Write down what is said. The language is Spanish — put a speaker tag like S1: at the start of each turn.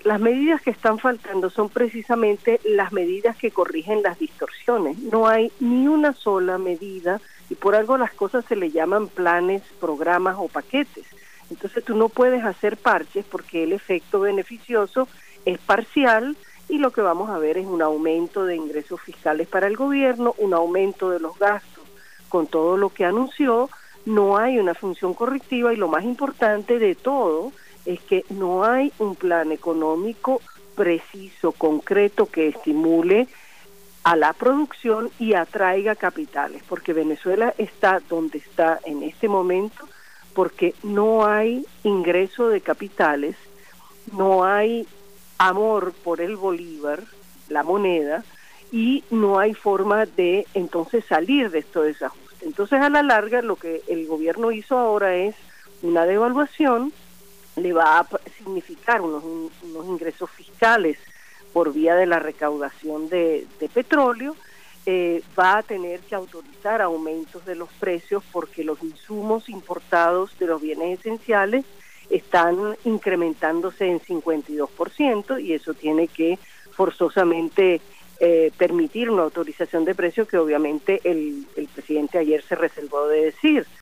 S1: las medidas que están faltando son precisamente las medidas que corrigen las distorsiones. No hay ni una sola medida, y por algo las cosas se le llaman planes, programas o paquetes. Entonces tú no puedes hacer parches porque el efecto beneficioso es parcial, y lo que vamos a ver es un aumento de ingresos fiscales para el gobierno, un aumento de los gastos con todo lo que anunció. No hay una función correctiva, y lo más importante de todo es que no hay un plan económico preciso, concreto, que estimule a la producción y atraiga capitales, porque Venezuela está donde está en este momento porque no hay ingreso de capitales, no hay amor por el bolívar, la moneda, y no hay forma de entonces salir de estos desajustes. Entonces, a la larga, lo que el gobierno hizo ahora es una devaluación, le va a significar unos ingresos fiscales por vía de la recaudación de petróleo, va a tener que autorizar aumentos de los precios porque los insumos importados de los bienes esenciales están incrementándose en 52%, y eso tiene que forzosamente permitir una autorización de precios que obviamente el presidente ayer se reservó de decir.